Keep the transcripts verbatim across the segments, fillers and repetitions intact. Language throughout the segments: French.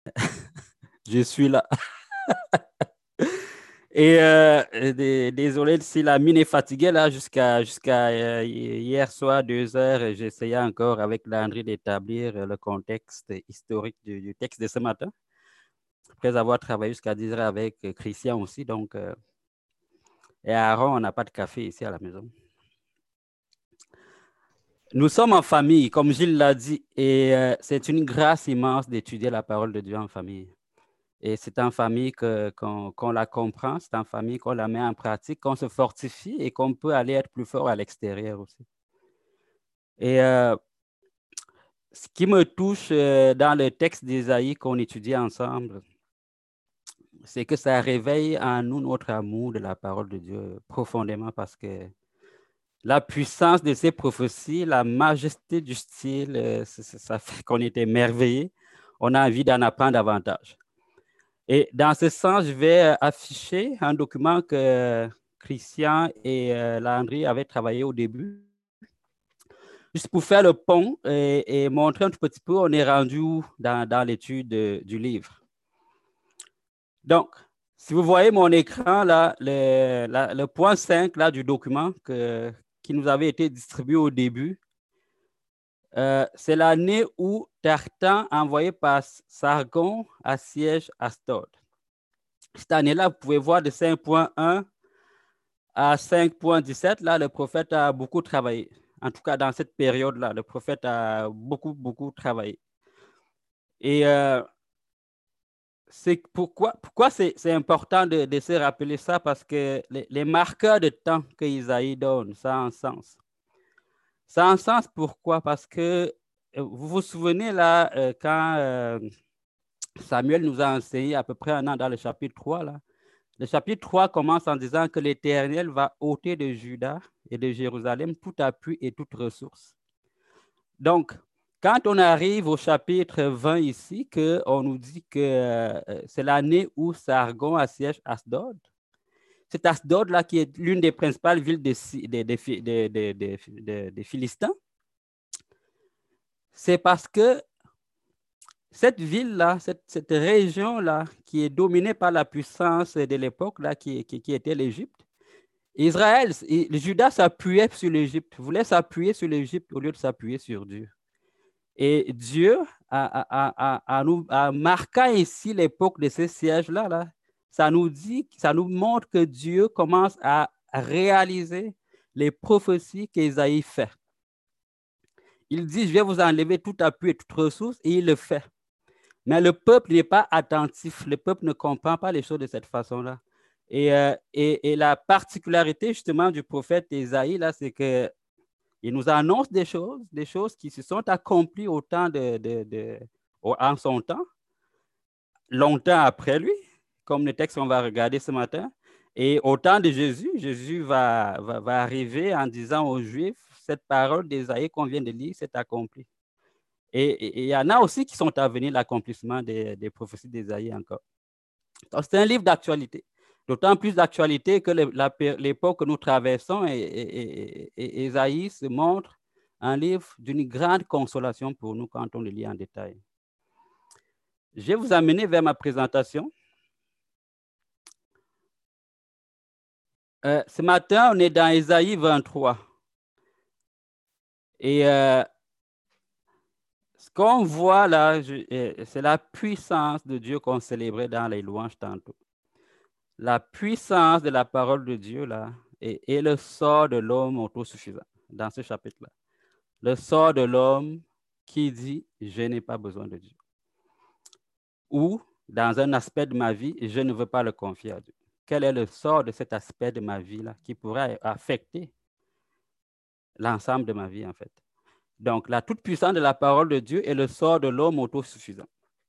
Je suis là. Et euh, d- désolé si la mine est fatiguée là jusqu'à jusqu'à euh, hier soir, deux heures, j'essayais encore avec Landry d'établir euh, le contexte historique du, du texte de ce matin, après avoir travaillé jusqu'à dix heures avec euh, Christian aussi. Donc, euh, et Aaron, on n'a pas de café ici à la maison. Nous sommes en famille, comme Gilles l'a dit, et euh, c'est une grâce immense d'étudier la parole de Dieu en famille. Et c'est en famille que, qu'on, qu'on la comprend, c'est en famille qu'on la met en pratique, qu'on se fortifie et qu'on peut aller être plus fort à l'extérieur aussi. Et euh, ce qui me touche euh, dans le texte d'Ésaïe qu'on étudie ensemble, c'est que ça réveille en nous notre amour de la parole de Dieu profondément parce que la puissance de ces prophéties, la majesté du style, euh, ça, ça fait qu'on est émerveillé. On a envie d'en apprendre davantage. Et dans ce sens, je vais afficher un document que Christian et euh, Landry avaient travaillé au début, juste pour faire le pont et, et montrer un tout petit peu où on est rendu dans, dans l'étude de, du livre. Donc, si vous voyez mon écran, là, le, la, le point cinq là, du document que, qui nous avait été distribué au début, euh, c'est l'année où Tartan, envoyé par Sargon, assiège Asdod. Cette année-là, vous pouvez voir de cinq point un à cinq point dix-sept, là, le prophète a beaucoup travaillé. En tout cas, dans cette période-là, le prophète a beaucoup, beaucoup travaillé. Et euh, c'est pourquoi, pourquoi c'est, c'est important de, de se rappeler ça? Parce que les, les marqueurs de temps que Isaïe donne, ça a un sens. Ça a un sens pourquoi? Parce que euh, vous vous souvenez là, euh, quand euh, Samuel nous a enseigné à peu près un an dans le chapitre trois, là, le chapitre trois commence en disant que l'Éternel va ôter de Juda et de Jérusalem tout appui et toute ressource. Donc, quand on arrive au chapitre vingt ici, qu'on nous dit que euh, c'est l'année où Sargon assiège Asdod, c'est Asdod-là qui est l'une des principales villes des, des, des, des, des, des, des Philistins. C'est parce que cette ville-là, cette, cette région-là, qui est dominée par la puissance de l'époque, là, qui, qui, qui était l'Égypte, Israël, le Judas s'appuyait sur l'Égypte, voulait s'appuyer sur l'Égypte au lieu de s'appuyer sur Dieu. Et Dieu, en marquant ici l'époque de ces sièges-là, là, ça nous dit, ça nous montre que Dieu commence à réaliser les prophéties qu'Ésaïe fait. Il dit, je vais vous enlever tout appui et toute ressource, et il le fait. Mais le peuple n'est pas attentif, le peuple ne comprend pas les choses de cette façon-là. Et, euh, et, et la particularité justement du prophète Ésaïe, là, c'est qu'il nous annonce des choses, des choses qui se sont accomplies au temps de, de, de, en son temps, longtemps après lui, comme le texte qu'on va regarder ce matin. Et au temps de Jésus, Jésus va, va, va arriver en disant aux Juifs, cette parole d'Ésaïe qu'on vient de lire s'est accomplie. Et il y en a aussi qui sont à venir l'accomplissement des, des prophéties d'Ésaïe encore. Donc, c'est un livre d'actualité. D'autant plus d'actualité que l'époque que nous traversons, et, et, et, et Ésaïe se montre un livre d'une grande consolation pour nous quand on le lit en détail. Je vais vous amener vers ma présentation. Euh, ce matin, on est dans Ésaïe vingt-trois. Et euh, ce qu'on voit là, c'est la puissance de Dieu qu'on célébrait dans les louanges tantôt. La puissance de la parole de Dieu là, et, et le sort de l'homme autosuffisant dans ce chapitre-là. Le sort de l'homme qui dit « je n'ai pas besoin de Dieu ». Ou, dans un aspect de ma vie, je ne veux pas le confier à Dieu. Quel est le sort de cet aspect de ma vie-là qui pourrait affecter l'ensemble de ma vie, en fait? Donc, la toute-puissance de la parole de Dieu est le sort de l'homme autosuffisant.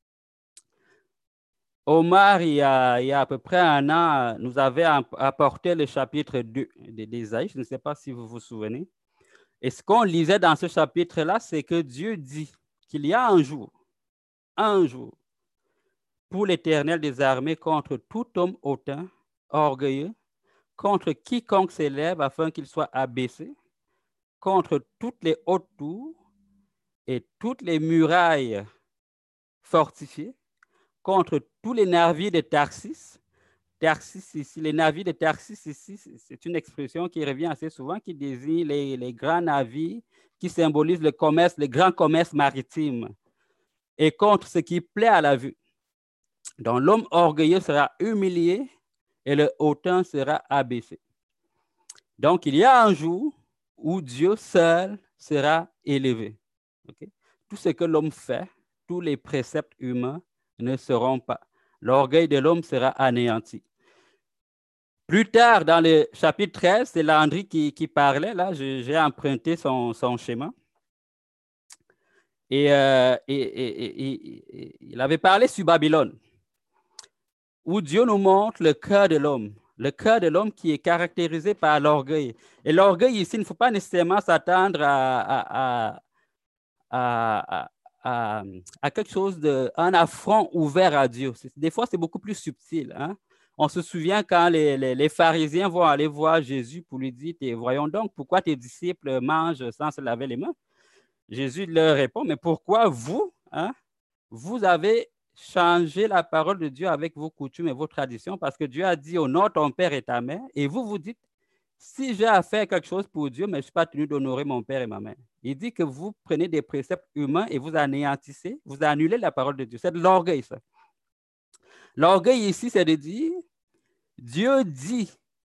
Omar, il y, a, il y a à peu près un an, nous avait apporté le chapitre deux d'Ésaïe. Je ne sais pas si vous vous souvenez. Et ce qu'on lisait dans ce chapitre-là, c'est que Dieu dit qu'il y a un jour, un jour, pour l'Éternel des armées contre tout homme hautain, orgueilleux, contre quiconque s'élève afin qu'il soit abaissé, contre toutes les hautes tours et toutes les murailles fortifiées, contre tous les navires de Tarsis. Tarsis ici, les navires de Tarsis ici, c'est une expression qui revient assez souvent, qui désigne les, les grands navires qui symbolisent le commerce, le grand commerce maritime, et contre ce qui plaît à la vue. Donc l'homme orgueilleux sera humilié et le hautain sera abaissé. Donc il y a un jour où Dieu seul sera élevé. Okay? Tout ce que l'homme fait, tous les préceptes humains ne seront pas. L'orgueil de l'homme sera anéanti. Plus tard, dans le chapitre treize, c'est Landry qui, qui parlait. Là, j'ai emprunté son, son schéma. Et, euh, et, et, et, et il avait parlé sur Babylone, où Dieu nous montre le cœur de l'homme. Le cœur de l'homme qui est caractérisé par l'orgueil. Et l'orgueil ici, il ne faut pas nécessairement s'attendre à, à, à, à, à, à quelque chose de, un affront ouvert à Dieu. Des fois, c'est beaucoup plus subtil. Hein? On se souvient quand les, les, les pharisiens vont aller voir Jésus pour lui dire, voyons donc, pourquoi tes disciples mangent sans se laver les mains? Jésus leur répond, mais pourquoi vous, hein, vous avez changé la parole de Dieu avec vos coutumes et vos traditions, parce que Dieu a dit, honore ton père et ta mère, et vous vous dites, si j'ai à faire quelque chose pour Dieu, mais je ne suis pas tenu d'honorer mon père et ma mère. Il dit que vous prenez des préceptes humains et vous anéantissez, vous annulez la parole de Dieu. C'est de l'orgueil, ça. L'orgueil ici, c'est de dire, Dieu dit,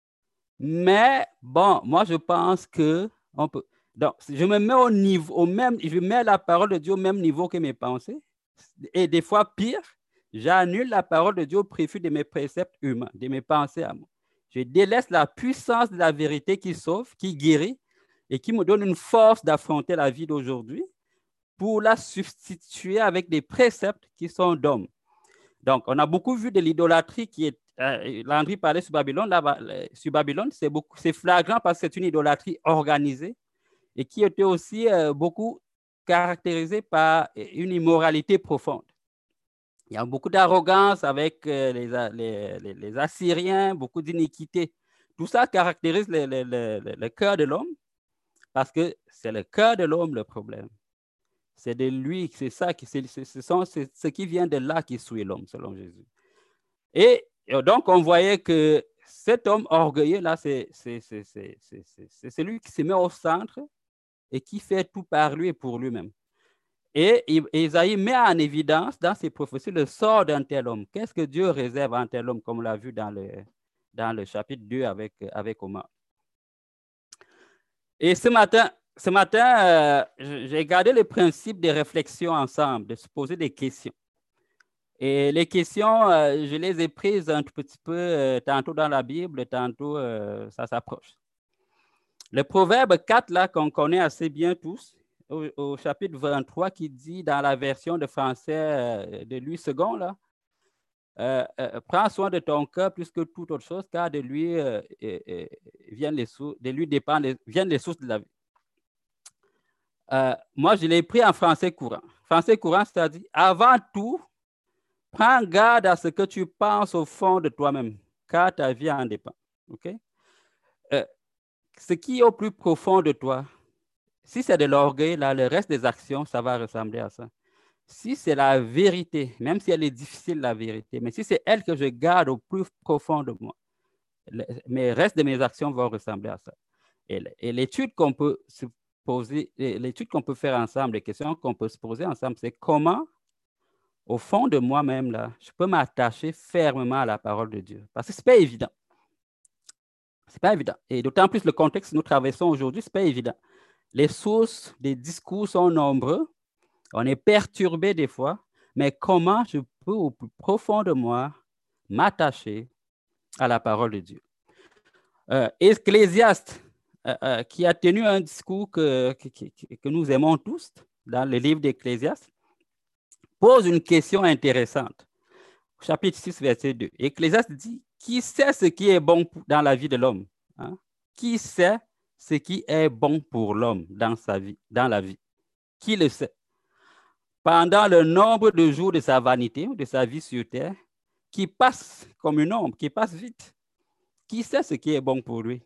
mais bon, moi je pense que on peut. Donc, je me mets au niveau, au même, je mets la parole de Dieu au même niveau que mes pensées. Et des fois, pire, j'annule la parole de Dieu au profit de mes préceptes humains, de mes pensées à moi. Je délaisse la puissance de la vérité qui sauve, qui guérit et qui me donne une force d'affronter la vie d'aujourd'hui pour la substituer avec des préceptes qui sont d'hommes. Donc, on a beaucoup vu de l'idolâtrie qui est. Euh, Landry parlait sur Babylone. Là, sur Babylone, c'est, beaucoup, c'est flagrant parce que c'est une idolâtrie organisée et qui était aussi euh, beaucoup caractérisée par une immoralité profonde. Il y a beaucoup d'arrogance avec euh, les, les, les, les Assyriens, beaucoup d'iniquité. Tout ça caractérise le, le, le, le cœur de l'homme parce que c'est le cœur de l'homme le problème. C'est de lui, c'est ça, qui, c'est, c'est, c'est, c'est ce qui vient de là qui suit l'homme, selon Jésus. Et donc, on voyait que cet homme orgueilleux-là, c'est, c'est, c'est, c'est, c'est, c'est, c'est celui qui se met au centre et qui fait tout par lui et pour lui-même. Et Isaïe met en évidence dans ses prophéties le sort d'un tel homme. Qu'est-ce que Dieu réserve à un tel homme, comme on l'a vu dans le, dans le chapitre deux avec, avec Omar. Et ce matin, ce matin euh, j'ai gardé le principe des réflexions ensemble, de se poser des questions. Et les questions, euh, je les ai prises un tout petit peu, euh, tantôt dans la Bible, tantôt euh, ça s'approche. Le proverbe quatre, là, qu'on connaît assez bien tous, au, au chapitre vingt-trois, qui dit dans la version de français euh, de Louis second, là, euh, euh, prends soin de ton cœur plus que toute autre chose, car de lui, euh, euh, euh, viennent les sources, de lui dépendent les, viennent les sources de la vie. Euh, moi, je l'ai pris en français courant. Français courant, c'est-à-dire, avant tout, prends garde à ce que tu penses au fond de toi-même, car ta vie en dépend. Okay? Euh, ce qui est au plus profond de toi, si c'est de l'orgueil, là, le reste des actions, ça va ressembler à ça. Si c'est la vérité, même si elle est difficile, la vérité, mais si c'est elle que je garde au plus profond de moi, le, mais le reste de mes actions vont ressembler à ça. Et, et l'étude qu'on peut se poser, l'étude qu'on peut faire ensemble, les questions qu'on peut se poser ensemble, c'est comment, au fond de moi-même, là, je peux m'attacher fermement à la parole de Dieu. Parce que ce n'est pas évident. Ce n'est pas évident. Et d'autant plus le contexte que nous traversons aujourd'hui, ce n'est pas évident. Les sources des discours sont nombreux. On est perturbé des fois. Mais comment je peux, au plus profond de moi, m'attacher à la parole de Dieu? Euh, Ecclésiaste, euh, euh, qui a tenu un discours que, que, que, que nous aimons tous dans le livre d'Ecclésiaste, pose une question intéressante. Chapitre six, verset deux. Ecclésiaste dit, qui sait ce qui est bon dans la vie de l'homme? Hein? Qui sait ce qui est bon pour l'homme dans sa vie, dans la vie? Qui le sait? Pendant le nombre de jours de sa vanité, de sa vie sur terre, qui passe comme une ombre, qui passe vite. Qui sait ce qui est bon pour lui?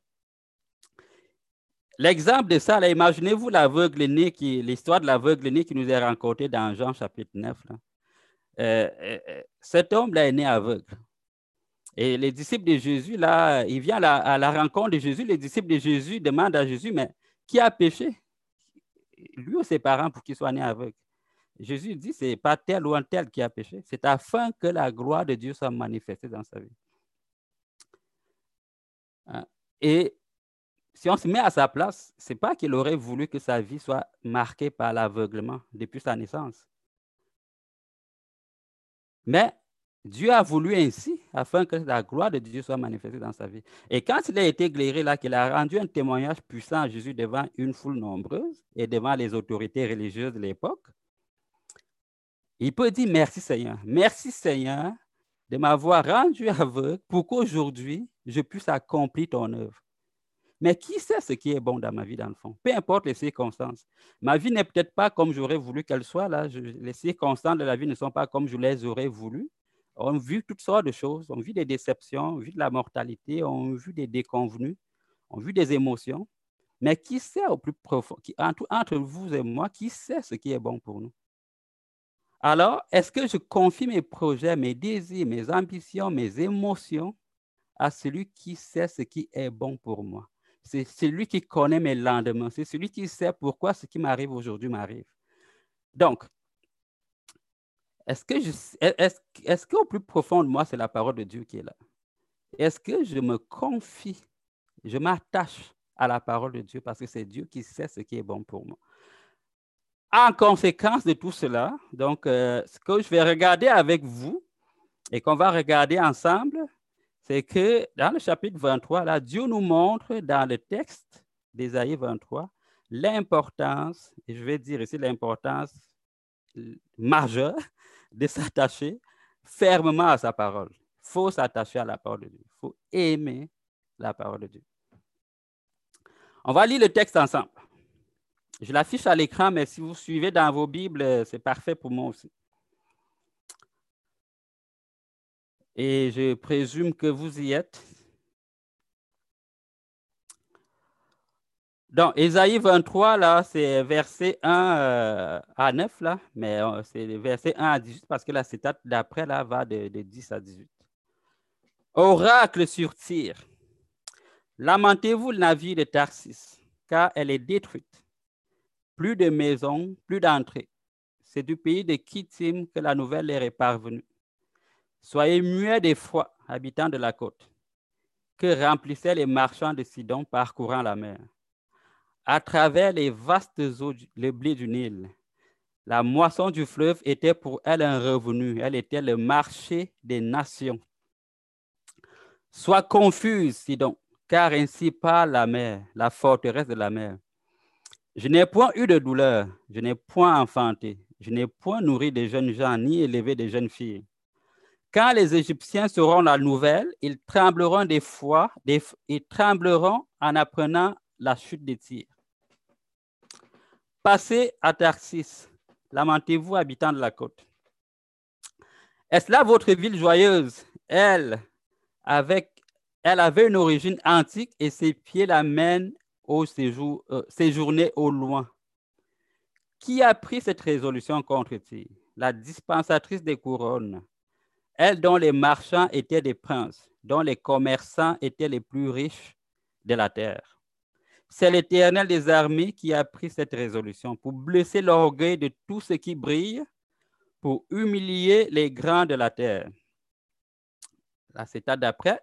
L'exemple de ça, là, imaginez-vous l'aveugle né, qui, l'histoire de l'aveugle né qui nous est racontée dans Jean chapitre neuf. Là. euh, euh, cet homme-là est né aveugle. Et les disciples de Jésus, là, il vient à la, à la rencontre de Jésus. Les disciples de Jésus demandent à Jésus, mais qui a péché? Lui ou ses parents pour qu'il soit né aveugle? Jésus dit, ce n'est pas tel ou un tel qui a péché. C'est afin que la gloire de Dieu soit manifestée dans sa vie. Et si on se met à sa place, ce n'est pas qu'il aurait voulu que sa vie soit marquée par l'aveuglement depuis sa naissance. Mais Dieu a voulu ainsi, afin que la gloire de Dieu soit manifestée dans sa vie. Et quand il a été éclairé là, qu'il a rendu un témoignage puissant à Jésus devant une foule nombreuse et devant les autorités religieuses de l'époque, il peut dire merci Seigneur. Merci Seigneur de m'avoir rendu aveugle pour qu'aujourd'hui, je puisse accomplir ton œuvre. Mais qui sait ce qui est bon dans ma vie, dans le fond? Peu importe les circonstances. Ma vie n'est peut-être pas comme j'aurais voulu qu'elle soit. Là. Je, les circonstances de la vie ne sont pas comme je les aurais voulu. On vit toutes sortes de choses. On vit des déceptions, on vit de la mortalité, on vit des déconvenus, on vit des émotions. Mais qui sait au plus profond, qui, entre, entre vous et moi, qui sait ce qui est bon pour nous? Alors, est-ce que je confie mes projets, mes désirs, mes ambitions, mes émotions à celui qui sait ce qui est bon pour moi? C'est celui qui connaît mes lendemains. C'est celui qui sait pourquoi ce qui m'arrive aujourd'hui m'arrive. Donc, est-ce que je, est-ce, est-ce qu'au plus profond de moi, c'est la parole de Dieu qui est là? Est-ce que je me confie, je m'attache à la parole de Dieu parce que c'est Dieu qui sait ce qui est bon pour moi? En conséquence de tout cela, donc, euh, ce que je vais regarder avec vous et qu'on va regarder ensemble, c'est que dans le chapitre vingt-trois, là, Dieu nous montre dans le texte d'Ésaïe vingt-trois l'importance, et je vais dire ici l'importance majeure de s'attacher fermement à sa parole. Il faut s'attacher à la parole de Dieu. Il faut aimer la parole de Dieu. On va lire le texte ensemble. Je l'affiche à l'écran, mais si vous suivez dans vos Bibles, c'est parfait pour moi aussi. Et je présume que vous y êtes. Donc, Ésaïe vingt-trois, là, c'est verset un euh, à neuf, là, mais euh, c'est verset un à dix-huit, parce que la citate d'après, là, va de, de dix à dix-huit. Oracle sur Tyr. Lamentez-vous le navire de Tarsis, car elle est détruite. Plus de maisons, plus d'entrées. C'est du pays de Kittim que la nouvelle leur est parvenue. Soyez muets d'effroi, habitants de la côte, que remplissaient les marchands de Sidon parcourant la mer. À travers les vastes eaux, le blé du Nil, la moisson du fleuve était pour elle un revenu. Elle était le marché des nations. Sois confuse, Sidon, car ainsi parle la mer, la forteresse de la mer. Je n'ai point eu de douleur, je n'ai point enfanté, je n'ai point nourri de jeunes gens, ni élevé de jeunes filles. Quand les Égyptiens sauront la nouvelle, ils trembleront d'effroi, ils trembleront en apprenant la chute des Tyr. Passez à Tarsis, lamentez-vous, habitants de la côte. Est-ce là votre ville joyeuse? Elle, avec, elle avait une origine antique et ses pieds la mènent au séjour, euh, séjourner au loin. Qui a pris cette résolution contre Tyr? La dispensatrice des couronnes. Elle dont les marchands étaient des princes, dont les commerçants étaient les plus riches de la terre. C'est l'Éternel des armées qui a pris cette résolution pour blesser l'orgueil de tout ce qui brille, pour humilier les grands de la terre. La citate d'après.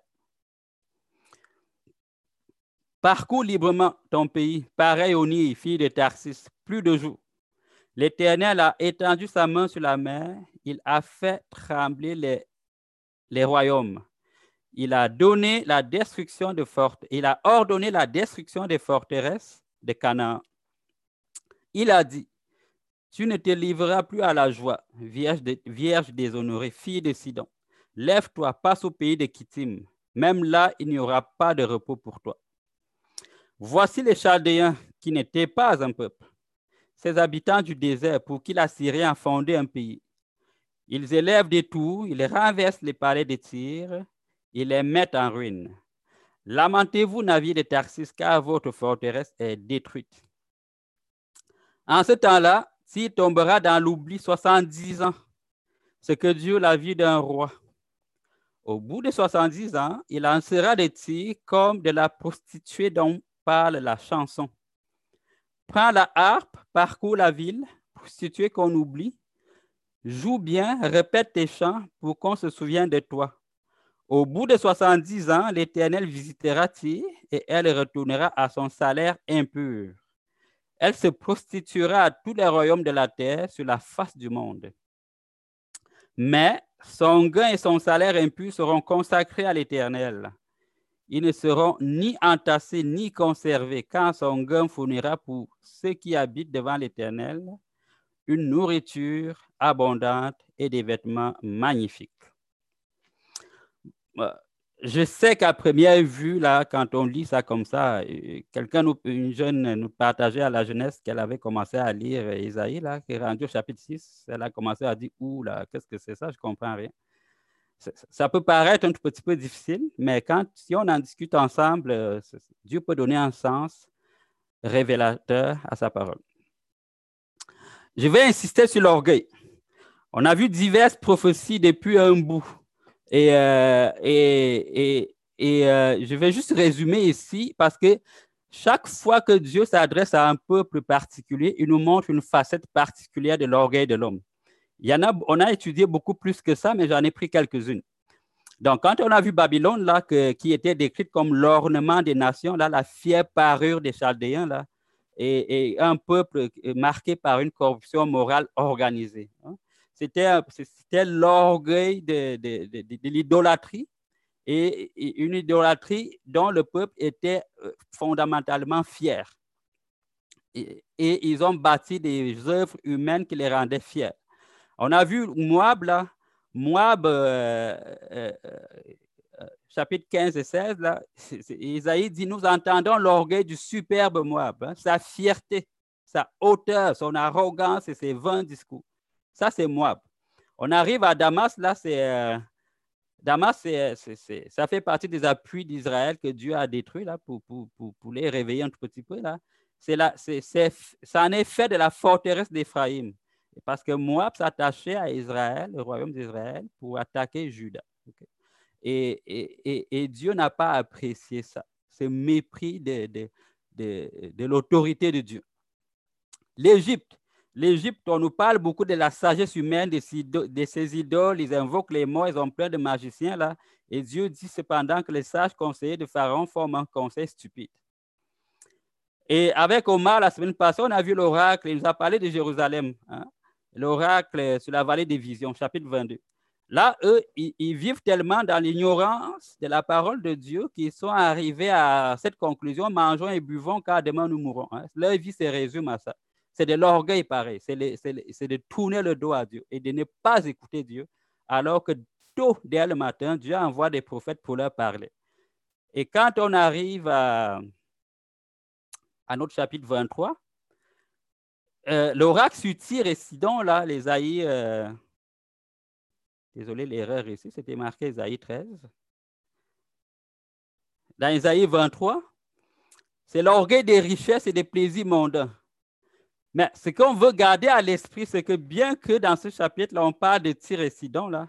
Parcours librement ton pays, pareil au nid, fille de Tarsis, plus de jours. L'Éternel a étendu sa main sur la mer, il a fait trembler les, les royaumes. Il a donné la destruction de fortes, il a ordonné la destruction des forteresses de Canaan. Il a dit, tu ne te livreras plus à la joie, vierge, de, vierge déshonorée, fille de Sidon. Lève-toi, passe au pays de Kittim. Même là, il n'y aura pas de repos pour toi. Voici les Chaldéens qui n'étaient pas un peuple, ces habitants du désert pour qui l'Assyrien a fondé un pays. Ils élèvent des tours, ils renversent les palais de Tyr, ils les mettent en ruine. Lamentez-vous, navire de Tarsis, car votre forteresse est détruite. En ce temps-là, Tyr tombera dans l'oubli soixante-dix ans. ce que dure la vie d'un roi. Au bout de soixante-dix ans, il en sera de Tyr comme de la prostituée dont parle la chanson. Prends la harpe, parcours la ville, prostituée qu'on oublie. Joue bien, répète tes chants pour qu'on se souvienne de toi. Au bout de soixante-dix ans, l'Éternel visitera Tyr et elle retournera à son salaire impur. Elle se prostituera à tous les royaumes de la terre sur la face du monde. Mais son gain et son salaire impur seront consacrés à l'Éternel. Ils ne seront ni entassés ni conservés, quand son gain fournira pour ceux qui habitent devant l'Éternel une nourriture abondante et des vêtements magnifiques. Je sais qu'à première vue, là, quand on lit ça comme ça, quelqu'un, une jeune, nous partageait à la jeunesse qu'elle avait commencé à lire Isaïe, là, qui est rendu au chapitre six. Elle a commencé à dire, ouh là, qu'est-ce que c'est ça? Je ne comprends rien. Ça peut paraître un tout petit peu difficile, mais quand, si on en discute ensemble, Dieu peut donner un sens révélateur à sa parole. Je vais insister sur l'orgueil. On a vu diverses prophéties depuis un bout. Et, euh, et, et, et euh, je vais juste résumer ici parce que chaque fois que Dieu s'adresse à un peuple particulier, il nous montre une facette particulière de l'orgueil de l'homme. Il y en a, on a étudié beaucoup plus que ça, mais j'en ai pris quelques-unes. Donc, quand on a vu Babylone, là, que, qui était décrite comme l'ornement des nations, là, la fière parure des Chaldéens, là, et, et un peuple marqué par une corruption morale organisée. Hein. C'était, c'était l'orgueil de, de, de, de, de l'idolâtrie, et, et une idolâtrie dont le peuple était fondamentalement fier. Et, et ils ont bâti des œuvres humaines qui les rendaient fiers. On a vu Moab, là, Moab, euh, euh, euh, chapitre quinze et seize, là, c'est, c'est, Isaïe dit, nous entendons l'orgueil du superbe Moab, hein, sa fierté, sa hauteur, son arrogance et ses vains discours. Ça, c'est Moab. On arrive à Damas, là, c'est... Euh, Damas, c'est, c'est, c'est, ça fait partie des appuis d'Israël que Dieu a détruits, là, pour, pour, pour, pour les réveiller un tout petit peu, là. C'est là, c'est, c'est, ça en est fait de la forteresse d'Éphraïm. Parce que Moab s'attachait à Israël, le royaume d'Israël, pour attaquer Juda. Okay? Et, et, et, et Dieu n'a pas apprécié ça, ce mépris de, de, de, de l'autorité de Dieu. L'Égypte. L'Égypte, on nous parle beaucoup de la sagesse humaine, de ces, de ces idoles, ils invoquent les morts, ils ont plein de magiciens là. Et Dieu dit cependant que les sages conseillers de Pharaon forment un conseil stupide. Et avec Omar, la semaine passée, on a vu l'oracle, il nous a parlé de Jérusalem. Hein? L'oracle sur la vallée des visions, chapitre vingt-deux. Là, eux, ils, ils vivent tellement dans l'ignorance de la parole de Dieu qu'ils sont arrivés à cette conclusion, mangeons et buvons car demain nous mourrons. Hein? Leur vie se résume à ça. C'est de l'orgueil pareil, c'est, les, c'est, les, c'est de tourner le dos à Dieu et de ne pas écouter Dieu, alors que tôt dès le matin, Dieu envoie des prophètes pour leur parler. Et quand on arrive à, à notre chapitre vingt-trois, euh, l'oracle sur Tyr et Sidon, là, les Isaïe, euh, désolé, l'erreur ici, c'était marqué Isaïe treize. Dans Isaïe vingt-trois, c'est l'orgueil des richesses et des plaisirs mondains. Mais ce qu'on veut garder à l'esprit, c'est que bien que dans ce chapitre-là, on parle de Tyr et Sidon, là,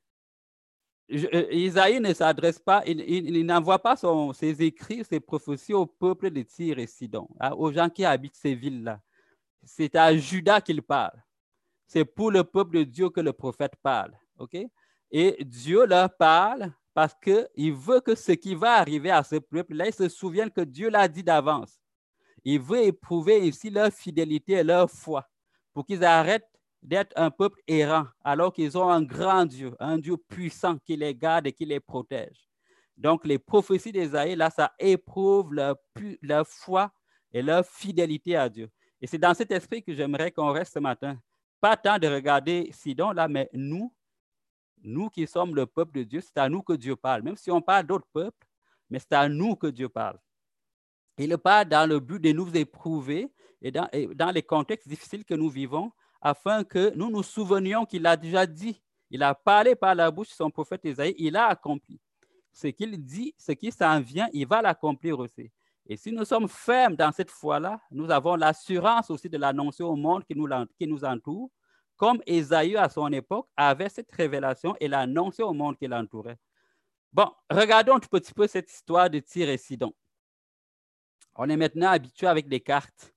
Isaïe ne s'adresse pas, il, il, il n'envoie pas son, ses écrits, ses prophéties au peuple de Tyr et Sidon, hein, aux gens qui habitent ces villes-là. C'est à Juda qu'il parle. C'est pour le peuple de Dieu que le prophète parle. Okay? Et Dieu leur parle parce qu'il veut que ce qui va arriver à ce peuple-là, ils se souviennent que Dieu l'a dit d'avance. Il veut éprouver ici leur fidélité et leur foi pour qu'ils arrêtent d'être un peuple errant alors qu'ils ont un grand Dieu, un Dieu puissant qui les garde et qui les protège. Donc, les prophéties d'Ésaïe, là, ça éprouve leur, leur foi et leur fidélité à Dieu. Et c'est dans cet esprit que j'aimerais qu'on reste ce matin. Pas tant de regarder Sidon, là, mais nous, nous qui sommes le peuple de Dieu, c'est à nous que Dieu parle. Même si on parle d'autres peuples, mais c'est à nous que Dieu parle. Il parle dans le but de nous éprouver et dans, et dans les contextes difficiles que nous vivons, afin que nous nous souvenions qu'il a déjà dit. Il a parlé par la bouche de son prophète Isaïe, il a accompli. Ce qu'il dit, ce qui s'en vient, il va l'accomplir aussi. Et si nous sommes fermes dans cette foi-là, nous avons l'assurance aussi de l'annoncer au monde qui nous, qui nous entoure, comme Ésaïe à son époque avait cette révélation et l'a annoncé au monde qui l'entourait. Bon, regardons un tout petit peu cette histoire de Tyr et Sidon. On est maintenant habitué avec des cartes.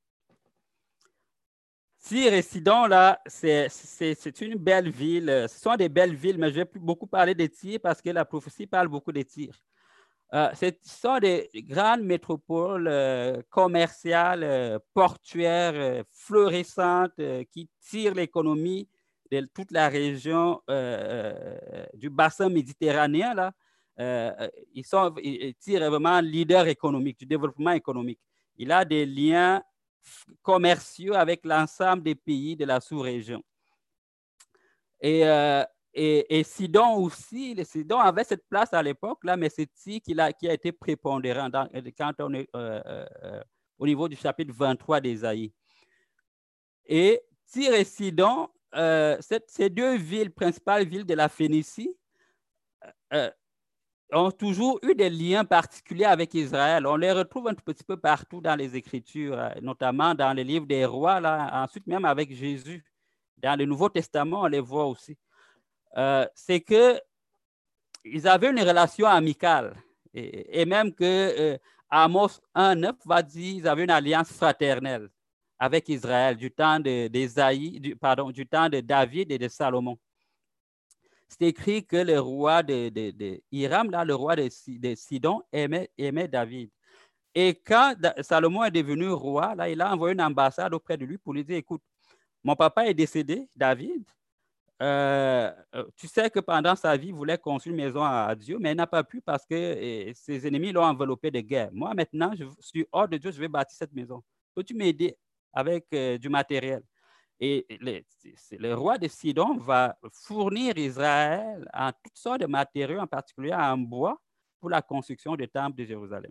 Tyr et Sidon, là, c'est, c'est, c'est une belle ville. Ce sont des belles villes, mais je vais beaucoup parler de Tyr parce que la prophétie parle beaucoup de Tyr. Euh, ce sont des grandes métropoles euh, commerciales, euh, portuaires, euh, florissantes, euh, qui tirent l'économie de toute la région euh, euh, du bassin méditerranéen. Là. Euh, ils, sont, ils tirent vraiment leader économique, du développement économique. Il a des liens commerciaux avec l'ensemble des pays de la sous-région. Et, euh, et, et Sidon aussi, Sidon avait cette place à l'époque, là, mais c'est Tyr qui, qui a été prépondérant dans, quand on est euh, euh, au niveau du chapitre vingt-trois d'Ésaïe. Et Tyr et Sidon, euh, cette, ces deux villes, principales villes de la Phénicie, euh, ont toujours eu des liens particuliers avec Israël. On les retrouve un petit peu partout dans les Écritures, notamment dans les livres des rois, là, ensuite même avec Jésus. Dans le Nouveau Testament, on les voit aussi. Euh, c'est qu'ils avaient une relation amicale. Et, et même que euh, Amos un neuf va dire qu'ils avaient une alliance fraternelle avec Israël du temps de, d'Ésaïe, du, pardon, du temps de David et de Salomon. C'est écrit que le roi de, de, de Hiram, là, le roi de, de Sidon, aimait, aimait David. Et quand Salomon est devenu roi, là, il a envoyé une ambassade auprès de lui pour lui dire, écoute, mon papa est décédé, David. Euh, tu sais que pendant sa vie, il voulait construire une maison à Dieu, mais il n'a pas pu parce que et, ses ennemis l'ont enveloppé de guerre. Moi, maintenant, je suis hors de Dieu, je vais bâtir cette maison. Peux-tu m'aider avec euh, du matériel? Et le, le roi de Sidon va fournir Israël en toutes sortes de matériaux, en particulier en bois, pour la construction du temple de Jérusalem.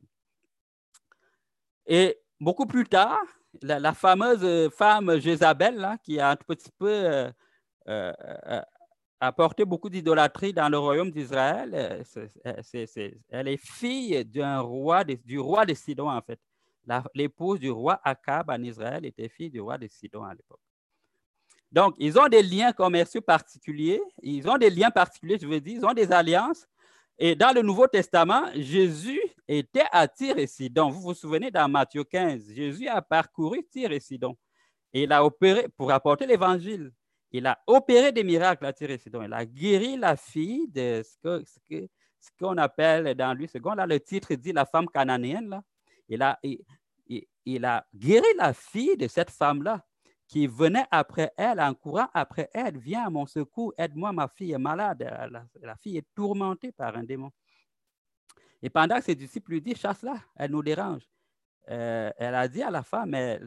Et beaucoup plus tard, la, la fameuse femme Jézabel, là, qui a un petit peu euh, euh, euh, apporté beaucoup d'idolâtrie dans le royaume d'Israël, euh, c'est, c'est, c'est, elle est fille d'un roi de, du roi de Sidon, en fait. La, l'épouse du roi Akab en Israël était fille du roi de Sidon à l'époque. Donc, ils ont des liens commerciaux particuliers, ils ont des liens particuliers, je veux dire, ils ont des alliances. Et dans le Nouveau Testament, Jésus était à Tyr et Sidon. Vous vous souvenez dans Matthieu quinze, Jésus a parcouru Tyr et Sidon. Et il a opéré, pour apporter l'évangile, il a opéré des miracles à Tyr et Sidon. Il a guéri la fille de ce, que, ce, que, ce qu'on appelle dans lui second, là, le titre dit la femme cananéenne. Là. Il, a, il, il, il a guéri la fille de cette femme-là, qui venait après elle, en courant après elle, viens à mon secours, aide-moi, ma fille est malade, la, la fille est tourmentée par un démon. Et pendant que ses disciples lui disent, chasse-la, elle nous dérange. Euh, elle a dit à la femme, mais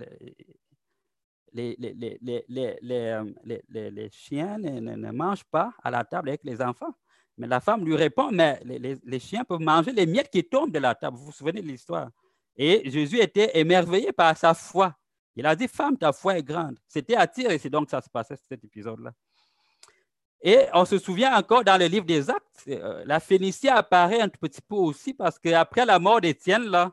les, les, les, les, les, les, les, les chiens ne, ne, ne mangent pas à la table avec les enfants. Mais la femme lui répond, mais les, les, les chiens peuvent manger les miettes qui tombent de la table. Vous vous souvenez de l'histoire? Et Jésus était émerveillé par sa foi. Il a dit, femme, ta foi est grande. C'était à Tyr et c'est donc que ça se passait, cet épisode-là. Et on se souvient encore dans le livre des Actes, euh, la Phénicie apparaît un petit peu aussi parce qu'après la mort d'Étienne, là,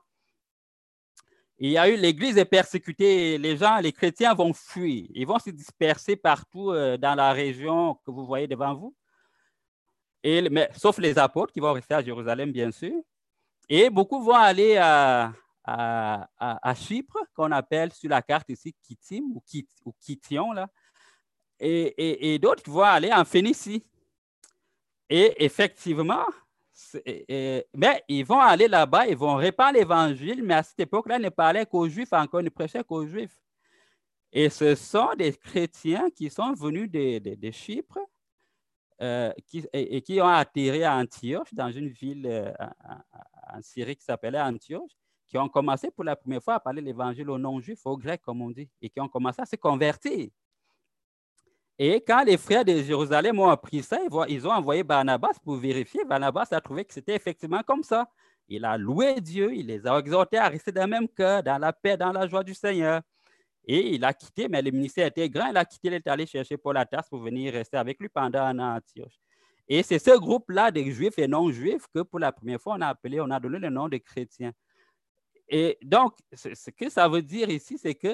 il y a eu, l'Église est persécutée, les gens, les chrétiens vont fuir. Ils vont se disperser partout euh, dans la région que vous voyez devant vous. Et, mais, sauf les apôtres qui vont rester à Jérusalem, bien sûr. Et beaucoup vont aller à... À, à, à Chypre, qu'on appelle sur la carte ici Kittim ou, Kit, ou Kition, là. Et, et, et d'autres vont aller en Phénicie. Et effectivement, et, mais ils vont aller là-bas, ils vont répandre l'évangile, mais à cette époque-là, ils ne parlaient qu'aux Juifs encore, ils ne prêchaient qu'aux Juifs. Et ce sont des chrétiens qui sont venus de, de, de Chypre euh, qui, et, et qui ont atterri à Antioche, dans une ville euh, en, en Syrie qui s'appelait Antioche, qui ont commencé pour la première fois à parler l'évangile aux non-juifs, aux grecs, comme on dit, et qui ont commencé à se convertir. Et quand les frères de Jérusalem ont appris ça, ils ont envoyé Barnabas pour vérifier. Barnabas a trouvé que c'était effectivement comme ça. Il a loué Dieu, il les a exhortés à rester dans le même cœur, dans la paix, dans la joie du Seigneur. Et il a quitté, mais le ministère était grand, il a quitté, il est allé chercher Paul à Tarse pour venir rester avec lui pendant un an à Antioche. Et c'est ce groupe-là de juifs et non-juifs que pour la première fois, on a appelé, on a donné le nom de chrétiens. Et donc, ce que ça veut dire ici, c'est que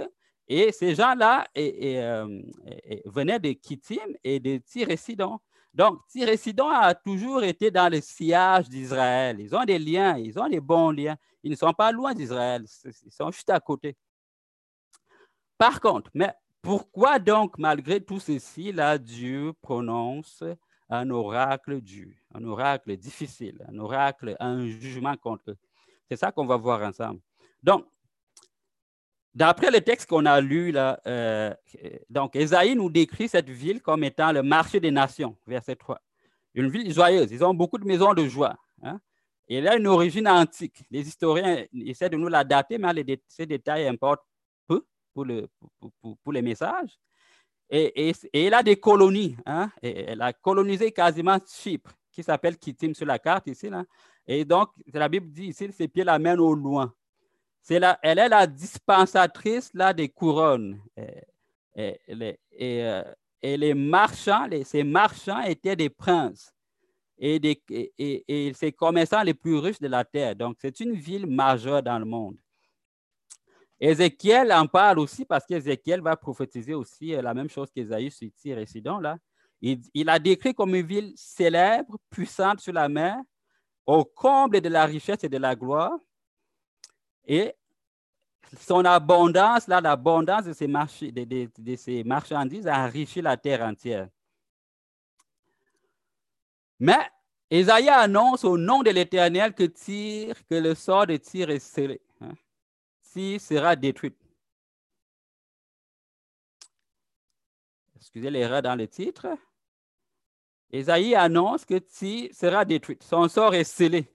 Et ces gens-là et, et, euh, et, venaient de Kittim et de Tyr et Sidon. Donc, Tyr et Sidon a toujours été dans le sillage d'Israël. Ils ont des liens, ils ont des bons liens. Ils ne sont pas loin d'Israël, ils sont juste à côté. Par contre, mais pourquoi donc, malgré tout ceci, là, Dieu prononce un oracle dur, un oracle difficile, un oracle, un jugement contre eux? C'est ça qu'on va voir ensemble. Donc, d'après le texte qu'on a lu, là, euh, donc Ésaïe nous décrit cette ville comme étant le marché des nations, verset trois. Une ville joyeuse, ils ont beaucoup de maisons de joie. Hein? Et elle a une origine antique. Les historiens essaient de nous la dater, mais les, ces détails importent peu pour, le, pour, pour, pour les messages. Et, et, et elle a des colonies. Hein? Et elle a colonisé quasiment Chypre, qui s'appelle Kittim sur la carte ici. Là. Et donc, la Bible dit ici, ses pieds la mènent au loin. C'est la, elle est la dispensatrice là, des couronnes. Et, et, et, et, et les marchands, les, ces marchands étaient des princes et, des, et, et, et ces commerçants les plus riches de la terre. Donc, c'est une ville majeure dans le monde. Ézéchiel en parle aussi parce qu'Ézéchiel va prophétiser aussi la même chose qu'Ésaïe sur Tyr et Sidon. Là. Il, il a décrit comme une ville célèbre, puissante sur la mer, au comble de la richesse et de la gloire. Et son abondance, là, l'abondance de ces, march- de, de, de ces marchandises a enrichi la terre entière. Mais Ésaïe annonce au nom de l'Éternel que Tyr, que le sort de Tyr est scellé. Hein? Tyr sera détruite. Excusez l'erreur dans le titre. Ésaïe annonce que Tyr sera détruite. Son sort est scellé.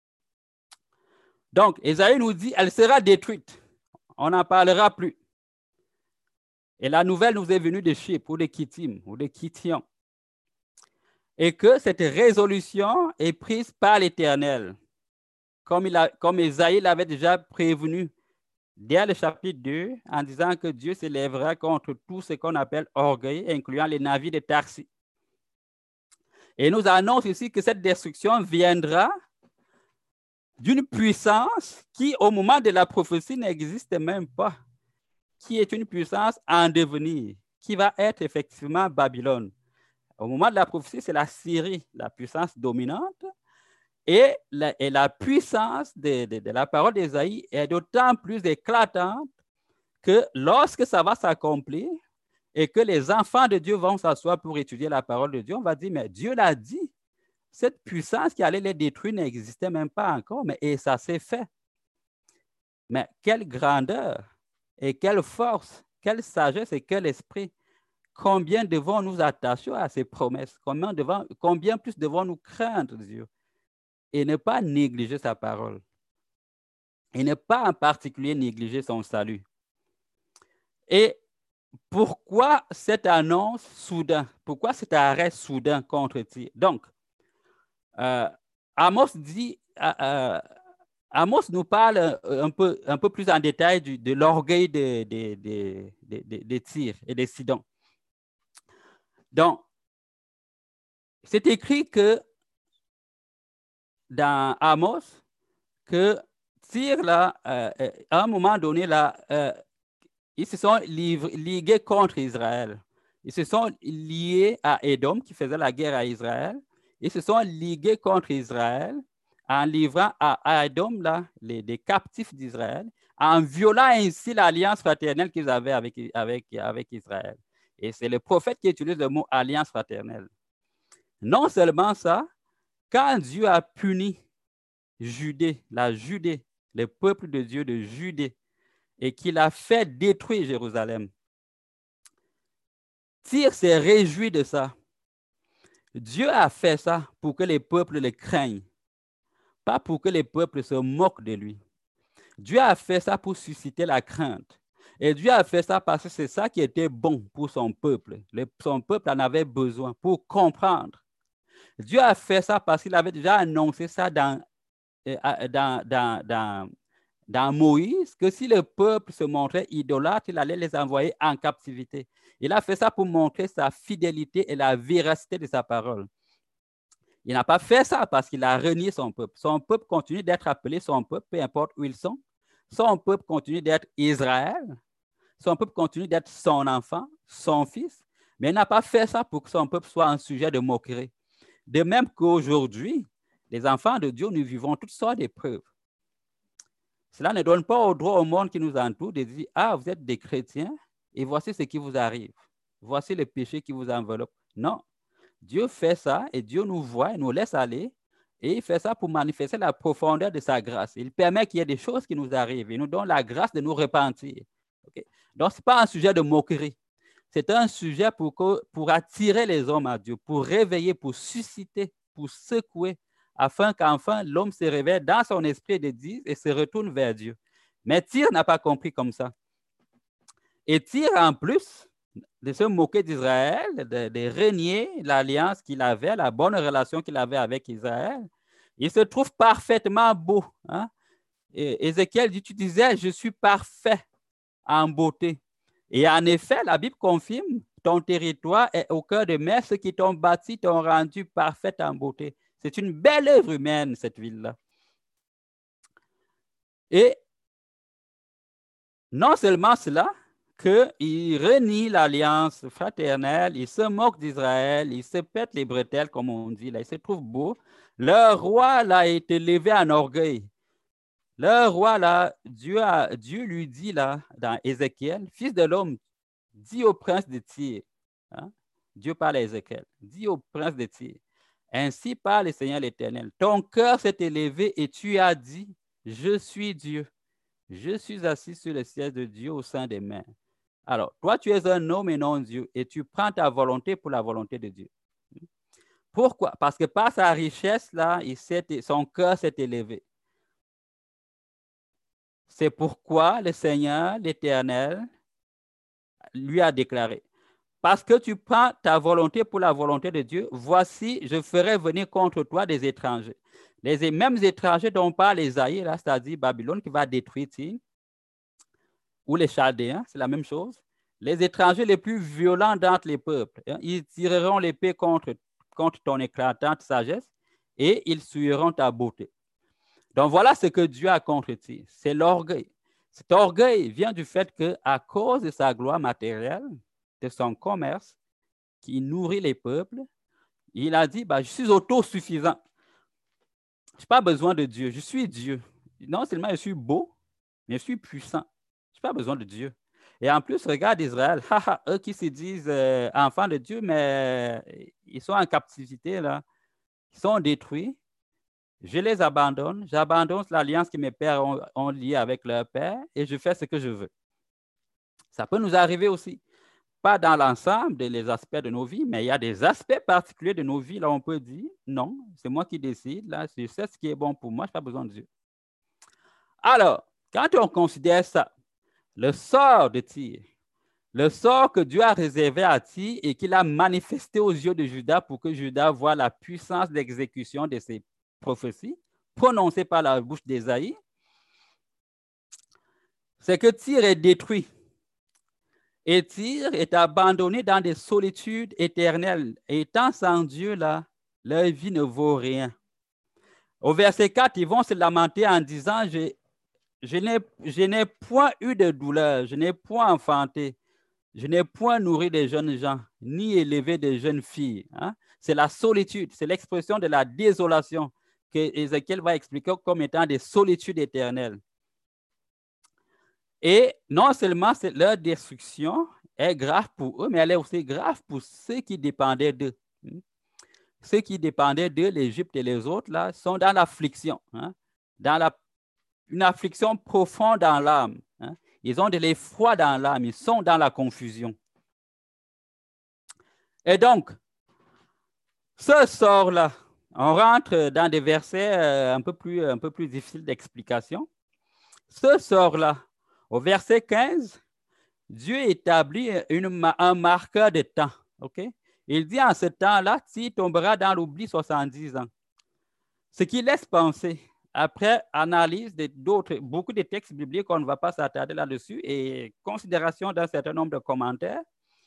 Donc, Ésaïe nous dit, elle sera détruite. On n'en parlera plus. Et la nouvelle nous est venue de Chypre ou de Kittim ou de Kittium. Et que cette résolution est prise par l'Éternel, comme, il a, comme Ésaïe l'avait déjà prévenu dès le chapitre deux, en disant que Dieu s'élèvera contre tout ce qu'on appelle orgueil, incluant les navires de Tarsis. Et nous annonce ici que cette destruction viendra d'une puissance qui, au moment de la prophétie, n'existe même pas, qui est une puissance en devenir, qui va être effectivement Babylone. Au moment de la prophétie, c'est la Syrie, la puissance dominante. Et la, et la puissance de, de, de la parole d'Ésaïe est d'autant plus éclatante que lorsque ça va s'accomplir et que les enfants de Dieu vont s'asseoir pour étudier la parole de Dieu, on va dire, mais Dieu l'a dit. Cette puissance qui allait les détruire n'existait même pas encore, mais et ça s'est fait. Mais quelle grandeur et quelle force, quelle sagesse et quel esprit. Combien devons nous attacher à ces promesses? Combien, devons, combien plus devons-nous craindre Dieu et ne pas négliger sa parole? Et ne pas en particulier négliger son salut. Et pourquoi cette annonce soudain? Pourquoi cet arrêt soudain contre Tyr? Donc, euh, Amos dit, euh, euh, Amos nous parle un peu, un peu plus en détail du, de l'orgueil de, de, de, de, de, de Tyr et de Sidon. Donc, c'est écrit que dans Amos, que Tyr, là, euh, à un moment donné, là, euh, ils se sont livrés, ligués contre Israël. Ils se sont liés à Édom, qui faisait la guerre à Israël. Ils se sont ligués contre Israël en livrant à Édom là, les, les captifs d'Israël, en violant ainsi l'alliance fraternelle qu'ils avaient avec, avec, avec Israël. Et c'est le prophète qui utilise le mot alliance fraternelle. Non seulement ça, quand Dieu a puni Judée, la Judée, le peuple de Dieu de Judée, et qu'il a fait détruire Jérusalem, Tyr s'est réjoui de ça. Dieu a fait ça pour que les peuples le craignent, pas pour que les peuples se moquent de lui. Dieu a fait ça pour susciter la crainte. Et Dieu a fait ça parce que c'est ça qui était bon pour son peuple. Le, son peuple en avait besoin pour comprendre. Dieu a fait ça parce qu'il avait déjà annoncé ça dans, dans, dans, dans, dans Moïse, que si le peuple se montrait idolâtre, il allait les envoyer en captivité. Il a fait ça pour montrer sa fidélité et la véracité de sa parole. Il n'a pas fait ça parce qu'il a renié son peuple. Son peuple continue d'être appelé son peuple, peu importe où ils sont. Son peuple continue d'être Israël. son peuple continue d'être son enfant, son fils, mais il n'a pas fait ça pour que son peuple soit un sujet de moquerie. De même qu'aujourd'hui, les enfants de Dieu, nous vivons toutes sortes d'épreuves. Cela ne donne pas au droit au monde qui nous entoure de dire « Ah, vous êtes des chrétiens et voici ce qui vous arrive. Voici le péché qui vous enveloppe. » Non, Dieu fait ça et Dieu nous voit et nous laisse aller et il fait ça pour manifester la profondeur de sa grâce. Il permet qu'il y ait des choses qui nous arrivent. Il nous donne la grâce de nous repentir. Okay? Donc, ce n'est pas un sujet de moquerie. C'est un sujet pour, que, pour attirer les hommes à Dieu, pour réveiller, pour susciter, pour secouer, afin qu'enfin l'homme se réveille dans son esprit de Dieu et se retourne vers Dieu. Mais Tyr n'a pas compris comme ça. Et Tyr, en plus de se moquer d'Israël, de, de renier l'alliance qu'il avait, la bonne relation qu'il avait avec Israël, il se trouve parfaitement beau. Hein? Et Ézéchiel dit, tu disais, je suis parfait en beauté. Et en effet, la Bible confirme, ton territoire est au cœur de mer, ceux qui t'ont bâti t'ont rendu parfait en beauté. C'est une belle œuvre humaine, cette ville-là. Et non seulement cela, qu'il renie l'alliance fraternelle, il se moque d'Israël, il se pète les bretelles, comme on dit, là, il se trouve beau. Le roi là, a été élevé en orgueil. Le roi, là, Dieu, a, Dieu lui dit, là, dans Ézéchiel, fils de l'homme, dis au prince de Tyr, hein? Dieu parle à Ézéchiel, dis au prince de Tyr, ainsi parle le Seigneur l'Éternel, ton cœur s'est élevé et tu as dit, je suis Dieu, je suis assis sur le siège de Dieu au sein des mers. Alors, toi, tu es un homme et non Dieu, et tu prends ta volonté pour la volonté de Dieu. Pourquoi? Parce que par sa richesse, là, il s'est, son cœur s'est élevé. C'est pourquoi le Seigneur, l'Éternel, lui a déclaré, parce que tu prends ta volonté pour la volonté de Dieu, voici, je ferai venir contre toi des étrangers. Les mêmes étrangers dont parle Ésaïe, là, c'est-à-dire Babylone, qui va détruire Tyr, ou les Chaldéens, c'est la même chose. Les étrangers les plus violents d'entre les peuples, hein, ils tireront l'épée contre, contre ton éclatante sagesse et ils souilleront ta beauté. Donc voilà ce que Dieu a contre Tyr, c'est l'orgueil. Cet orgueil vient du fait qu'à cause de sa gloire matérielle, de son commerce, qui nourrit les peuples, il a dit, bah, je suis autosuffisant. Je n'ai pas besoin de Dieu, je suis Dieu. Non seulement je suis beau, mais je suis puissant. Je n'ai pas besoin de Dieu. Et en plus, regarde Israël, eux qui se disent euh, enfants de Dieu, mais ils sont en captivité, là. Ils sont détruits. Je les abandonne. J'abandonne l'alliance que mes pères ont, ont liée avec leur père et je fais ce que je veux. Ça peut nous arriver aussi. Pas dans l'ensemble des aspects de nos vies, mais il y a des aspects particuliers de nos vies, là, on peut dire, non, c'est moi qui décide, là, je sais ce qui est bon pour moi, je n'ai pas besoin de Dieu. Alors, quand on considère ça, le sort de Tyr, le sort que Dieu a réservé à Tyr et qu'il a manifesté aux yeux de Judas pour que Judas voie la puissance d'exécution de ses prophéties prononcées par la bouche d'Ésaïe, c'est que Tyr est détruit. Et Tyr est abandonné dans des solitudes éternelles. Et étant sans Dieu, là, leur vie ne vaut rien. Au verset quatre, ils vont se lamenter en disant, je, je, n'ai, je n'ai point eu de douleur, je n'ai point enfanté, je n'ai point nourri des jeunes gens, ni élevé des jeunes filles. Hein? C'est la solitude, c'est l'expression de la désolation que Ézéchiel va expliquer comme étant des solitudes éternelles. Et non seulement leur destruction est grave pour eux, mais elle est aussi grave pour ceux qui dépendaient d'eux. Ceux qui dépendaient d'eux, l'Égypte et les autres, là, sont dans l'affliction, hein, dans la, une affliction profonde dans l'âme. Hein. Ils ont de l'effroi dans l'âme, ils sont dans la confusion. Et donc, ce sort-là, on rentre dans des versets euh, un peu plus, un peu plus difficiles d'explication. Ce sort-là, au verset quinze, Dieu établit une, un marqueur de temps. Okay? Il dit en ce temps-là, Tyr tombera dans l'oubli soixante-dix ans. Ce qui laisse penser, après analyse de d'autres, beaucoup de textes bibliques, on ne va pas s'attarder là-dessus, et considération d'un certain nombre de commentaires,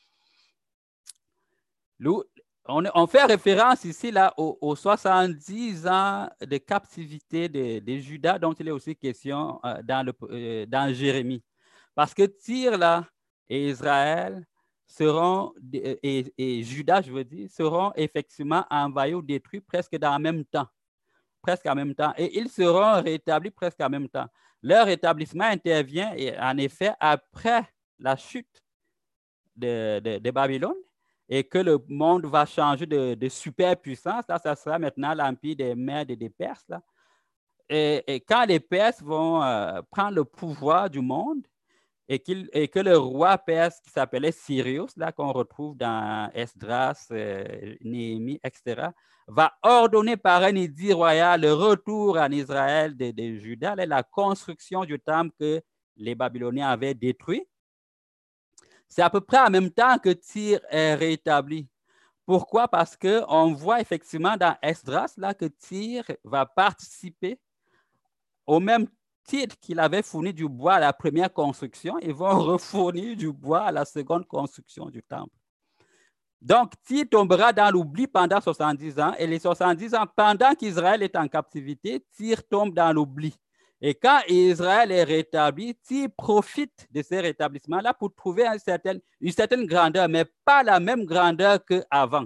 on, on fait référence ici là, aux, aux soixante-dix ans de captivité de, de Juda, dont il est aussi question euh, dans, le, euh, dans Jérémie. Parce que Tyr, là, et Israël seront, et, et Juda, je veux dire, seront effectivement envahis ou détruits presque dans le même temps. Presque en même temps. Et ils seront rétablis presque en même temps. Leur rétablissement intervient, en effet, après la chute de, de, de Babylone et que le monde va changer de, de superpuissance. Là, ça sera maintenant l'empire des Mèdes et des Perses. Là. Et, et quand les Perses vont euh, prendre le pouvoir du monde, et, qu'il, et que le roi perse qui s'appelait Cyrus, là qu'on retrouve dans Esdras, euh, Néhémie, et cetera, va ordonner par un édit royal le retour en Israël de, de Juda, là, la construction du temple que les Babyloniens avaient détruit. C'est à peu près en même temps que Tyr est rétabli. Pourquoi? Parce qu'on voit effectivement dans Esdras là, que Tyr va participer au même titre qu'il avait fourni du bois à la première construction, ils vont refournir du bois à la seconde construction du temple. Donc, Tyr tombera dans l'oubli pendant soixante-dix ans, et les soixante-dix ans, pendant qu'Israël est en captivité, Tyr tombe dans l'oubli. Et quand Israël est rétabli, Tyr profite de ces rétablissements-là pour trouver un certain, une certaine grandeur, mais pas la même grandeur qu'avant.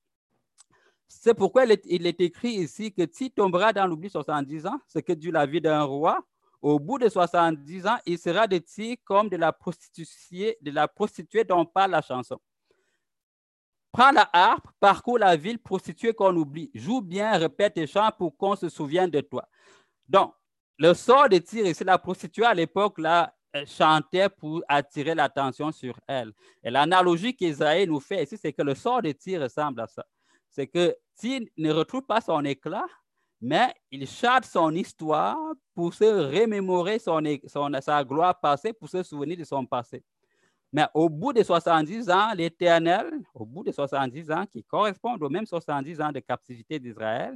C'est pourquoi il est écrit ici que Tyr tombera dans l'oubli soixante-dix ans, ce que dure la vie d'un roi. Au bout de soixante-dix ans, il sera de Tyr comme de la prostituée, de la prostituée dont parle la chanson. Prends la harpe, parcours la ville, prostituée qu'on oublie. Joue bien, répète et chante pour qu'on se souvienne de toi. Donc, le sort de Tyr, ici, la prostituée à l'époque, là, chantait pour attirer l'attention sur elle. Et l'analogie qu'Isaïe nous fait ici, c'est que le sort de Tyr ressemble à ça. C'est que Tyr ne retrouve pas son éclat, mais il chante son histoire pour se remémorer son, son, sa gloire passée, pour se souvenir de son passé. Mais au bout de soixante-dix ans, l'Éternel, au bout de soixante-dix ans, qui correspondent aux mêmes soixante-dix ans de captivité d'Israël,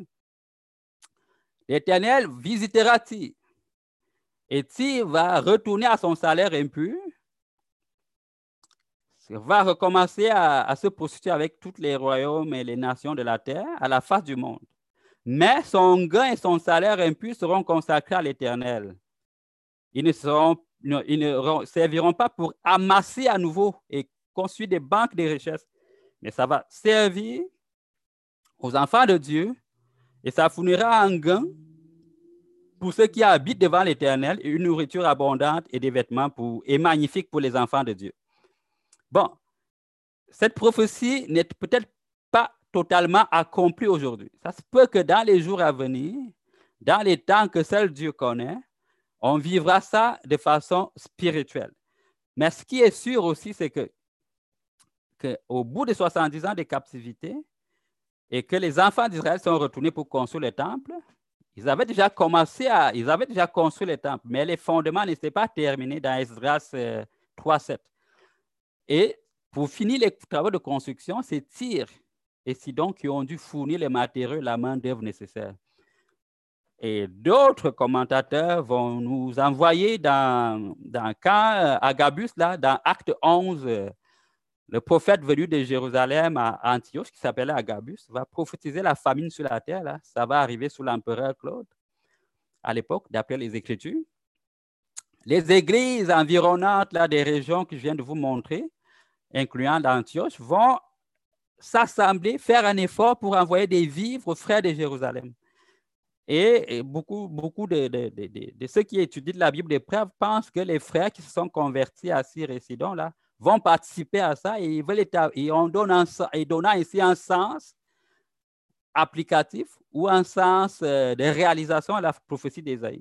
l'Éternel visitera Tyr. Et Tyr va retourner à son salaire impur, va recommencer à, à se prostituer avec tous les royaumes et les nations de la terre à la face du monde. Mais son gain et son salaire impur seront consacrés à l'Éternel. Ils ne, seront, ils ne serviront pas pour amasser à nouveau et construire des banques de richesses, mais ça va servir aux enfants de Dieu et ça fournira un gain pour ceux qui habitent devant l'Éternel et une nourriture abondante et des vêtements pour, et magnifiques pour les enfants de Dieu. Bon, cette prophétie n'est peut-être pas totalement accomplie aujourd'hui. Ça se peut que dans les jours à venir, dans les temps que seul Dieu connaît, on vivra ça de façon spirituelle. Mais ce qui est sûr aussi, c'est que, que au bout de soixante-dix ans de captivité et que les enfants d'Israël sont retournés pour construire le temple, ils avaient déjà commencé à, ils avaient déjà construit le temple, mais les fondements n'étaient pas terminés dans Esdras euh, trois sept. Et pour finir les travaux de construction, c'est Tyr et Sidon qui ont dû fournir les matériaux, la main-d'œuvre nécessaire. Et d'autres commentateurs vont nous envoyer dans, dans quand Agabus, là, dans Acte onze, le prophète venu de Jérusalem à Antioche, qui s'appelait Agabus, va prophétiser la famine sur la terre. Là. Ça va arriver sous l'empereur Claude, à l'époque, d'après les Écritures. Les églises environnantes là, des régions que je viens de vous montrer, incluant l'Antioche, vont s'assembler, faire un effort pour envoyer des vivres aux frères de Jérusalem. Et beaucoup, beaucoup de, de, de, de, de ceux qui étudient la Bible des preuves pensent que les frères qui se sont convertis à Tyr et Sidon là, vont participer à ça et ils veulent établir, et on donne un, et donnant ici un sens applicatif ou un sens euh, de réalisation à la prophétie d'Ésaïe.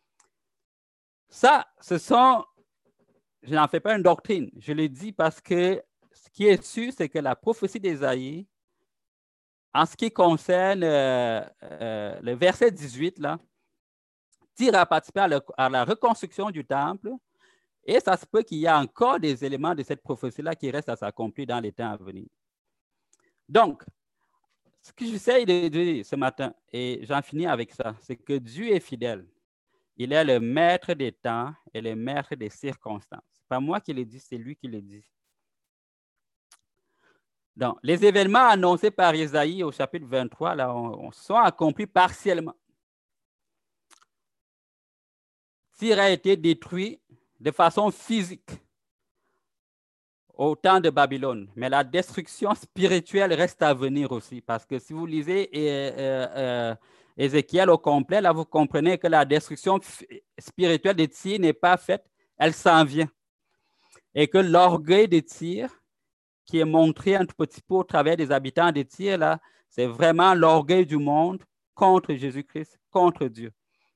Ça, ce sont, je n'en fais pas une doctrine, je le dis parce que ce qui est sûr, c'est que la prophétie d'Ésaïe, en ce qui concerne euh, euh, le verset dix-huit, là, Tyr a participé à, le, à la reconstruction du temple et ça se peut qu'il y ait encore des éléments de cette prophétie-là qui restent à s'accomplir dans les temps à venir. Donc, ce que j'essaie de dire ce matin, et j'en finis avec ça, c'est que Dieu est fidèle. Il est le maître des temps et le maître des circonstances. Ce n'est pas moi qui le dis, c'est lui qui le dit. Donc, les événements annoncés par Isaïe au chapitre vingt-trois là, on, on sont accomplis partiellement. Tyr a été détruit de façon physique. au temps de Babylone. Mais la destruction spirituelle reste à venir aussi. Parce que si vous lisez euh, euh, Ézéchiel au complet, là, vous comprenez que la destruction spirituelle de Tyr n'est pas faite, elle s'en vient. Et que l'orgueil de Tyr, qui est montré un tout petit peu au travers des habitants de Tyr, là, c'est vraiment l'orgueil du monde contre Jésus-Christ, contre Dieu.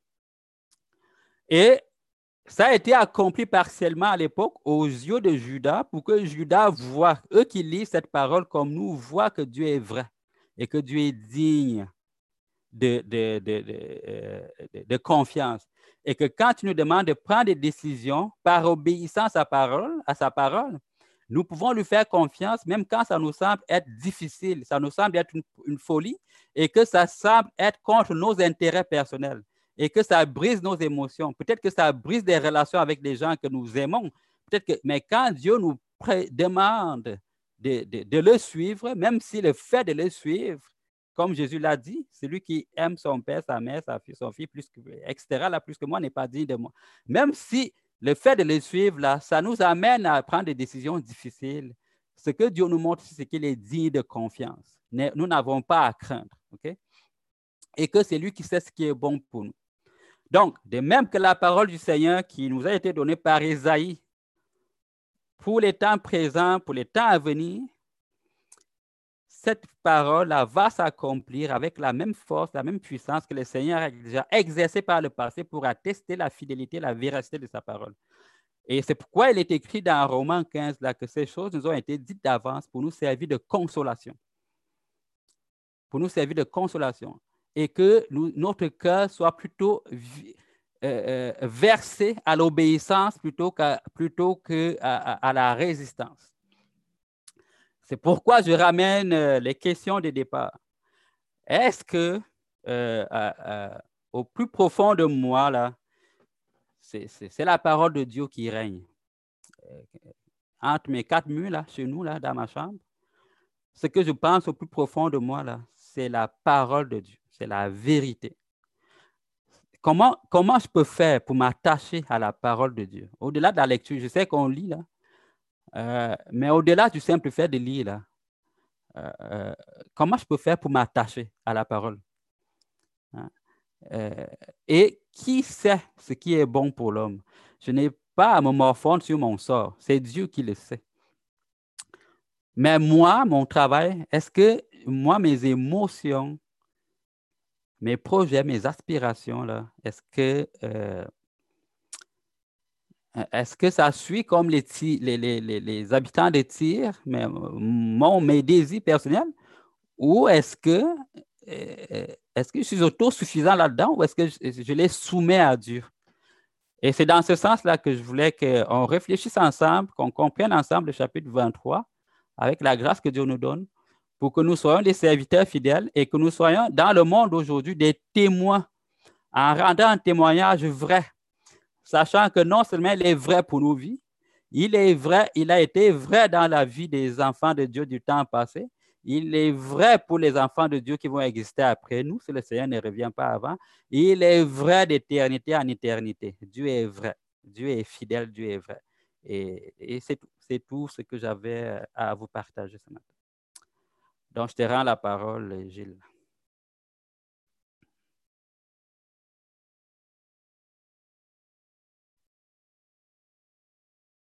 Et ça a été accompli partiellement à l'époque aux yeux de Judas pour que Judas voit, eux qui lisent cette parole comme nous, voient que Dieu est vrai et que Dieu est digne de, de, de, de, de confiance. Et que quand il nous demande de prendre des décisions par obéissance à, parole, à sa parole, nous pouvons lui faire confiance même quand ça nous semble être difficile, ça nous semble être une, une folie et que ça semble être contre nos intérêts personnels et que ça brise nos émotions. Peut-être que ça brise des relations avec des gens que nous aimons. Peut-être que, mais quand Dieu nous demande de, de, de le suivre, même si le fait de le suivre, comme Jésus l'a dit, celui qui aime son père, sa mère, sa fille, son fils, plus que, et cetera, là, plus que moi, n'est pas digne de moi. Même si le fait de le suivre, là, ça nous amène à prendre des décisions difficiles. Ce que Dieu nous montre, c'est qu'il est digne de confiance. Nous n'avons pas à craindre. Okay? Et que c'est lui qui sait ce qui est bon pour nous. Donc, de même que la parole du Seigneur qui nous a été donnée par Ésaïe, pour les temps présents, pour les temps à venir, cette parole-là va s'accomplir avec la même force, la même puissance que le Seigneur a déjà exercée par le passé pour attester la fidélité, la véracité de sa parole. Et c'est pourquoi il est écrit dans Romains quinze là, que ces choses nous ont été dites d'avance pour nous servir de consolation. Pour nous servir de consolation. Et que nous, notre cœur soit plutôt euh, versé à l'obéissance plutôt qu'à plutôt que à, à la résistance. C'est pourquoi je ramène euh, les questions de départ. Est-ce que euh, euh, euh, au plus profond de moi, là, c'est, c'est, c'est la parole de Dieu qui règne. Euh, entre mes quatre murs, là, chez nous, là, dans ma chambre, ce que je pense au plus profond de moi, là, c'est la parole de Dieu, c'est la vérité. Comment, comment je peux faire pour m'attacher à la parole de Dieu? Au-delà de la lecture, je sais qu'on lit, là, euh, mais au-delà du simple fait de lire, là, euh, euh, comment je peux faire pour m'attacher à la parole? Hein? Euh, et qui sait ce qui est bon pour l'homme? Je n'ai pas à me morfondre sur mon sort, c'est Dieu qui le sait. Mais moi, mon travail, est-ce que moi, mes émotions, mes projets, mes aspirations, là, est-ce que, euh, est-ce que ça suit comme les, les, les, les, les habitants de Tyr, mais, mon, mes désirs personnels, ou est-ce que, euh, est-ce que je suis autosuffisant là-dedans ou est-ce que je, je les soumets à Dieu? Et c'est dans ce sens-là que je voulais qu'on réfléchisse ensemble, qu'on comprenne ensemble le chapitre vingt-trois, avec la grâce que Dieu nous donne, pour que nous soyons des serviteurs fidèles et que nous soyons dans le monde aujourd'hui des témoins, en rendant un témoignage vrai, sachant que non seulement il est vrai pour nos vies, il est vrai, il a été vrai dans la vie des enfants de Dieu du temps passé, il est vrai pour les enfants de Dieu qui vont exister après nous, si le Seigneur ne revient pas avant. Il est vrai d'éternité en éternité. Dieu est vrai. Dieu est fidèle, Dieu est vrai. Et, et c'est, c'est tout ce que j'avais à vous partager ce matin. Donc, je te rends la parole, Gilles.